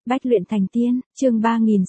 Bách luyện thành tiên, chương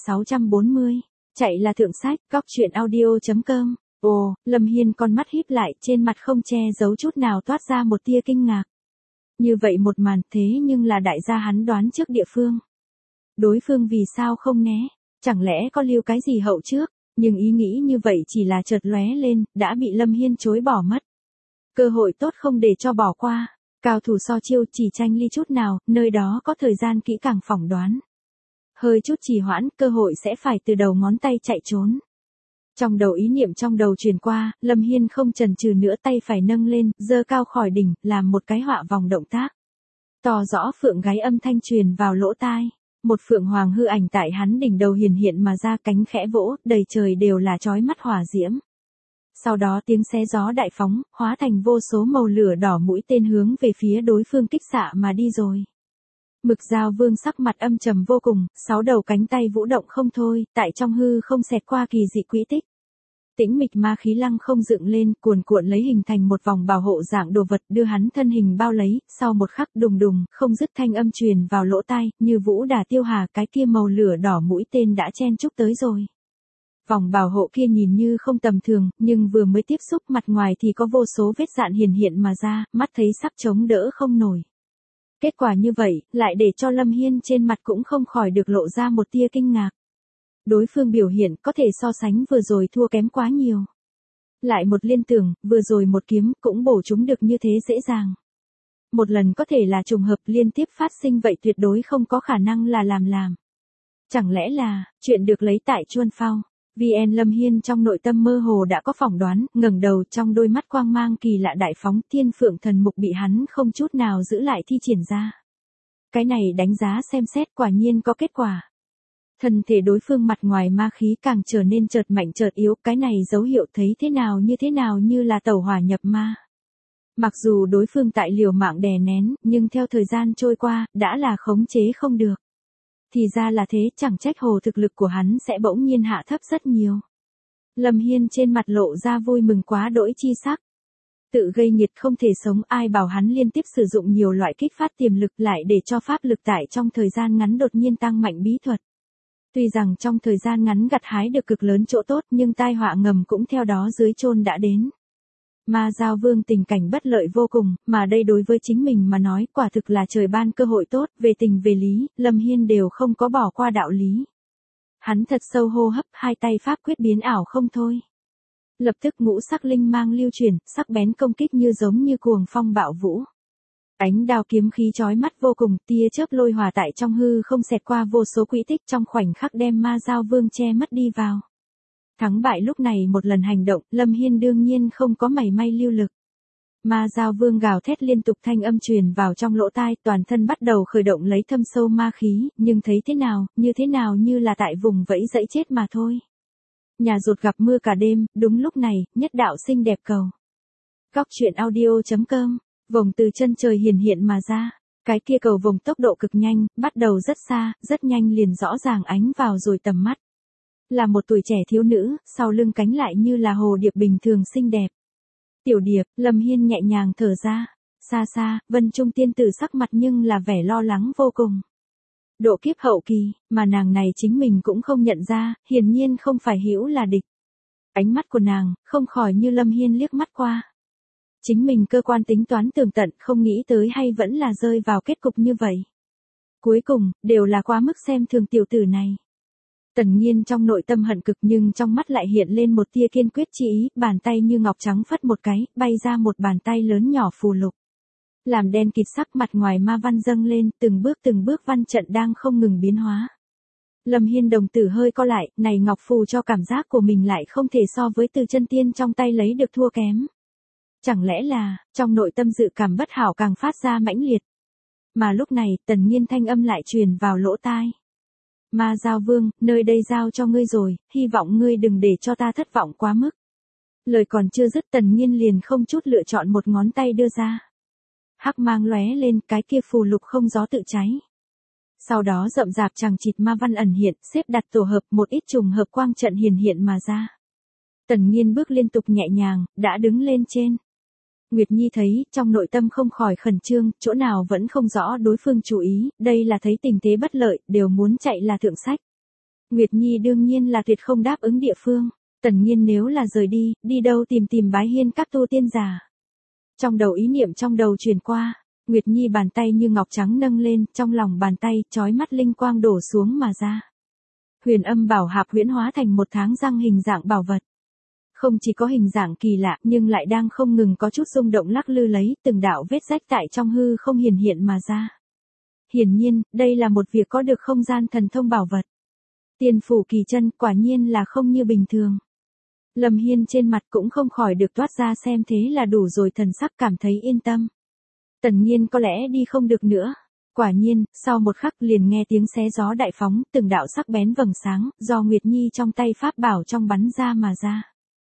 3640. Chạy là thượng sách, góc truyện audio.com. Ồ, Lâm Hiên con mắt híp lại, trên mặt không che giấu chút nào toát ra một tia kinh ngạc. Như vậy một màn, thế nhưng là đại gia hắn đoán trước địa phương. Đối phương vì sao không né, chẳng lẽ có lưu cái gì hậu trước, nhưng ý nghĩ như vậy chỉ là chợt lóe lên, đã bị Lâm Hiên chối bỏ mất. Cơ hội tốt không để cho bỏ qua. Cao thủ so chiêu chỉ tranh ly chút nào, nơi đó có thời gian kỹ càng phỏng đoán. Hơi chút trì hoãn, cơ hội sẽ phải từ đầu ngón tay chạy trốn. Trong đầu ý niệm trong đầu truyền qua, Lâm Hiên không chần chừ nữa, tay phải nâng lên, giơ cao khỏi đỉnh, làm một cái họa vòng động tác. To rõ phượng gáy âm thanh truyền vào lỗ tai. Một phượng hoàng hư ảnh tại hắn đỉnh đầu hiển hiện mà ra, cánh khẽ vỗ, đầy trời đều là chói mắt hỏa diễm. Sau đó tiếng xé gió đại phóng, hóa thành vô số màu lửa đỏ mũi tên hướng về phía đối phương kích xạ mà đi rồi. Mực Dao Vương sắc mặt âm trầm vô cùng, 6 đầu cánh tay vũ động không thôi, tại trong hư không xẹt qua kỳ dị quỹ tích. Tĩnh mịch ma khí lăng không dựng lên, cuồn cuộn lấy hình thành một vòng bảo hộ dạng đồ vật, đưa hắn thân hình bao lấy, sau một khắc đùng đùng, không dứt thanh âm truyền vào lỗ tai, như vũ đà tiêu hà, cái kia màu lửa đỏ mũi tên đã chen chúc tới rồi. Vòng bảo hộ kia nhìn như không tầm thường, nhưng vừa mới tiếp xúc mặt ngoài thì có vô số vết dạn hiển hiện mà ra, mắt thấy sắp chống đỡ không nổi. Kết quả như vậy, lại để cho Lâm Hiên trên mặt cũng không khỏi được lộ ra một tia kinh ngạc. Đối phương biểu hiện có thể so sánh vừa rồi thua kém quá nhiều. Lại một liên tưởng, vừa rồi một kiếm cũng bổ chúng được như thế dễ dàng. Một lần có thể là trùng hợp liên tiếp phát sinh, vậy tuyệt đối không có khả năng là làm. Chẳng lẽ là, chuyện được lấy tại chuôn phao. VN Lâm Hiên trong nội tâm mơ hồ đã có phỏng đoán, ngẩng đầu, trong đôi mắt quang mang kỳ lạ đại phóng, thiên phượng thần mục bị hắn không chút nào giữ lại thi triển ra. Cái này đánh giá xem xét quả nhiên có kết quả. Thân thể đối phương mặt ngoài ma khí càng trở nên chợt mạnh chợt yếu, cái này dấu hiệu thấy thế nào như là tẩu hỏa nhập ma. Mặc dù đối phương tại liều mạng đè nén, nhưng theo thời gian trôi qua, đã là khống chế không được. Thì ra là thế, chẳng trách hồ thực lực của hắn sẽ bỗng nhiên hạ thấp rất nhiều. Lâm Hiên trên mặt lộ ra vui mừng quá đỗi chi sắc. Tự gây nhiệt không thể sống, ai bảo hắn liên tiếp sử dụng nhiều loại kích phát tiềm lực lại để cho pháp lực tại trong thời gian ngắn đột nhiên tăng mạnh bí thuật. Tuy rằng trong thời gian ngắn gặt hái được cực lớn chỗ tốt, nhưng tai họa ngầm cũng theo đó dưới chôn đã đến. Ma Dao Vương tình cảnh bất lợi vô cùng, mà đây đối với chính mình mà nói quả thực là trời ban cơ hội tốt, về tình về lý, Lâm Hiên đều không có bỏ qua đạo lý. Hắn thật sâu hô hấp, hai tay pháp quyết biến ảo không thôi. Lập tức ngũ sắc linh mang lưu chuyển, sắc bén công kích như giống như cuồng phong bạo vũ. Ánh đao kiếm khí chói mắt vô cùng, tia chớp lôi hòa tại trong hư không xẹt qua vô số quỹ tích, trong khoảnh khắc đem Ma Dao Vương che mất đi vào. Thắng bại lúc này một lần hành động, Lâm Hiên đương nhiên không có mảy may lưu lực. Ma Dao Vương gào thét liên tục, thanh âm truyền vào trong lỗ tai, toàn thân bắt đầu khởi động lấy thâm sâu ma khí, nhưng thấy thế nào như là tại vùng vẫy dẫy chết mà thôi. Nhà rột gặp mưa cả đêm, đúng lúc này, nhất đạo xinh đẹp cầu. Góc truyện audio.com, vòng từ chân trời hiển hiện mà ra. Cái kia cầu vòng tốc độ cực nhanh, bắt đầu rất xa, rất nhanh liền rõ ràng ánh vào rồi tầm mắt. Là một tuổi trẻ thiếu nữ, sau lưng cánh lại như là hồ điệp bình thường xinh đẹp. Tiểu điệp, Lâm Hiên nhẹ nhàng thở ra. Xa xa, Vân Trung tiên tử sắc mặt nhưng là vẻ lo lắng vô cùng. Độ kiếp hậu kỳ, mà nàng này chính mình cũng không nhận ra, hiển nhiên không phải hữu là địch. Ánh mắt của nàng, không khỏi như Lâm Hiên liếc mắt qua. Chính mình cơ quan tính toán tường tận, không nghĩ tới hay vẫn là rơi vào kết cục như vậy. Cuối cùng, đều là quá mức xem thường tiểu tử này. Tần Nhiên trong nội tâm hận cực, nhưng trong mắt lại hiện lên một tia kiên quyết chi ý, bàn tay như ngọc trắng phất một cái, bay ra một bàn tay lớn nhỏ phù lục. Làm đen kịt sắc, mặt ngoài ma văn dâng lên, từng bước văn trận đang không ngừng biến hóa. Lâm Hiên đồng tử hơi co lại, này ngọc phù cho cảm giác của mình lại không thể so với Từ Chân Tiên trong tay lấy được thua kém. Chẳng lẽ là, trong nội tâm dự cảm bất hảo càng phát ra mãnh liệt. Mà lúc này, Tần Nhiên thanh âm lại truyền vào lỗ tai. Ma Dao Vương, nơi đây giao cho ngươi rồi, hy vọng ngươi đừng để cho ta thất vọng quá mức. Lời còn chưa dứt, Tần Nhiên liền không chút lựa chọn một ngón tay đưa ra. Hắc mang lóe lên, cái kia phù lục không gió tự cháy. Sau đó rậm rạp chằng chịt ma văn ẩn hiện, xếp đặt tổ hợp, một ít trùng hợp quang trận hiển hiện mà ra. Tần Nhiên bước liên tục nhẹ nhàng, đã đứng lên trên. Nguyệt Nhi thấy, trong nội tâm không khỏi khẩn trương, chỗ nào vẫn không rõ đối phương chú ý, đây là thấy tình thế bất lợi, đều muốn chạy là thượng sách. Nguyệt Nhi đương nhiên là tuyệt không đáp ứng địa phương. Tần Nhiên nếu là rời đi, đi đâu tìm Bái Hiên các tu tiên giả. Trong đầu ý niệm trong đầu truyền qua, Nguyệt Nhi bàn tay như ngọc trắng nâng lên, trong lòng bàn tay, chói mắt linh quang đổ xuống mà ra. Huyền Âm Bảo Hạp huyễn hóa thành một tháng răng hình dạng bảo vật. Không chỉ có hình dạng kỳ lạ, nhưng lại đang không ngừng có chút rung động lắc lư lấy, từng đạo vết rách tại trong hư không hiện mà ra. Hiển nhiên, đây là một việc có được không gian thần thông bảo vật. Tiên phủ kỳ chân, quả nhiên là không như bình thường. Lâm Hiên trên mặt cũng không khỏi được toát ra xem thế là đủ rồi, thần sắc cảm thấy yên tâm. Tần Nhiên có lẽ đi không được nữa. Quả nhiên, sau một khắc liền nghe tiếng xé gió đại phóng, từng đạo sắc bén vầng sáng, do Nguyệt Nhi trong tay pháp bảo trong bắn ra mà ra.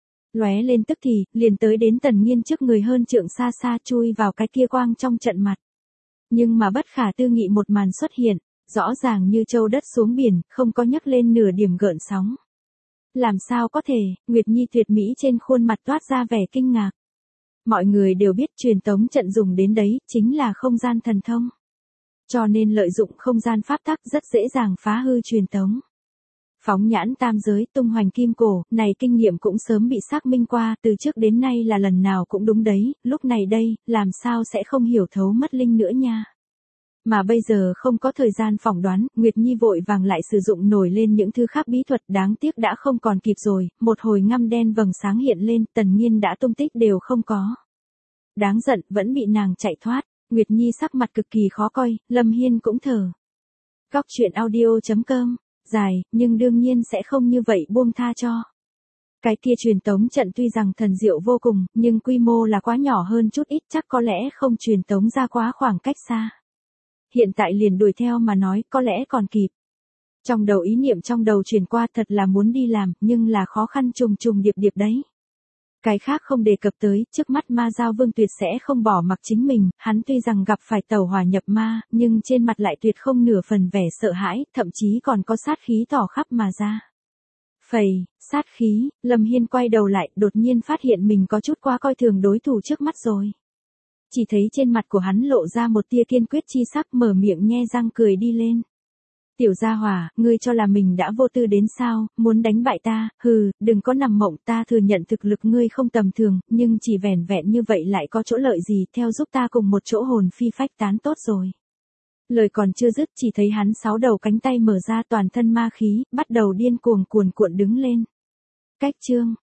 Lóe lên tức thì, liền tới đến Tần Nhiên trước người hơn trượng xa xa, chui vào cái kia quang trong trận mặt. Nhưng mà bất khả tư nghị một màn xuất hiện, rõ ràng như châu đất xuống biển, không có nhấc lên nửa điểm gợn sóng. Làm sao có thể, Nguyệt Nhi tuyệt mỹ trên khuôn mặt toát ra vẻ kinh ngạc. Mọi người đều biết truyền tống trận dùng đến đấy, chính là không gian thần thông. Cho nên lợi dụng không gian pháp tắc rất dễ dàng phá hư truyền tống. Phóng nhãn tam giới, tung hoành kim cổ, này kinh nghiệm cũng sớm bị xác minh qua, từ trước đến nay là lần nào cũng đúng đấy, lúc này đây, làm sao sẽ không hiểu thấu mất linh nữa nha. Mà bây giờ không có thời gian phỏng đoán, Nguyệt Nhi vội vàng lại sử dụng nổi lên những thứ khác bí thuật, đáng tiếc đã không còn kịp rồi, một hồi ngăm đen vầng sáng hiện lên, Tần Nhiên đã tung tích đều không có. Đáng giận, vẫn bị nàng chạy thoát, Nguyệt Nhi sắc mặt cực kỳ khó coi, Lâm Hiên cũng thở. Góc truyện audio.com, dài, nhưng đương nhiên sẽ không như vậy buông tha cho. Cái kia truyền tống trận tuy rằng thần diệu vô cùng, nhưng quy mô là quá nhỏ hơn chút ít, chắc có lẽ không truyền tống ra quá khoảng cách xa. Hiện tại liền đuổi theo mà nói, có lẽ còn kịp. Trong đầu ý niệm trong đầu truyền qua, thật là muốn đi làm, nhưng là khó khăn trùng trùng điệp điệp đấy. Cái khác không đề cập tới, trước mắt Ma Giao Vương tuyệt sẽ không bỏ mặc chính mình, hắn tuy rằng gặp phải tẩu hỏa nhập ma, nhưng trên mặt lại tuyệt không nửa phần vẻ sợ hãi, thậm chí còn có sát khí tỏ khắp mà ra. Phầy, sát khí, Lâm Hiên quay đầu lại, đột nhiên phát hiện mình có chút quá coi thường đối thủ trước mắt rồi. Chỉ thấy trên mặt của hắn lộ ra một tia kiên quyết chi sắc, mở miệng nhe răng cười đi lên. Tiểu gia hỏa, ngươi cho là mình đã vô tư đến sao, muốn đánh bại ta, hừ, đừng có nằm mộng, ta thừa nhận thực lực ngươi không tầm thường, nhưng chỉ vẻn vẹn như vậy lại có chỗ lợi gì, theo giúp ta cùng một chỗ hồn phi phách tán tốt rồi. Lời còn chưa dứt, chỉ thấy hắn 6 đầu cánh tay mở ra, toàn thân ma khí, bắt đầu điên cuồng cuồn cuộn đứng lên. Cách chương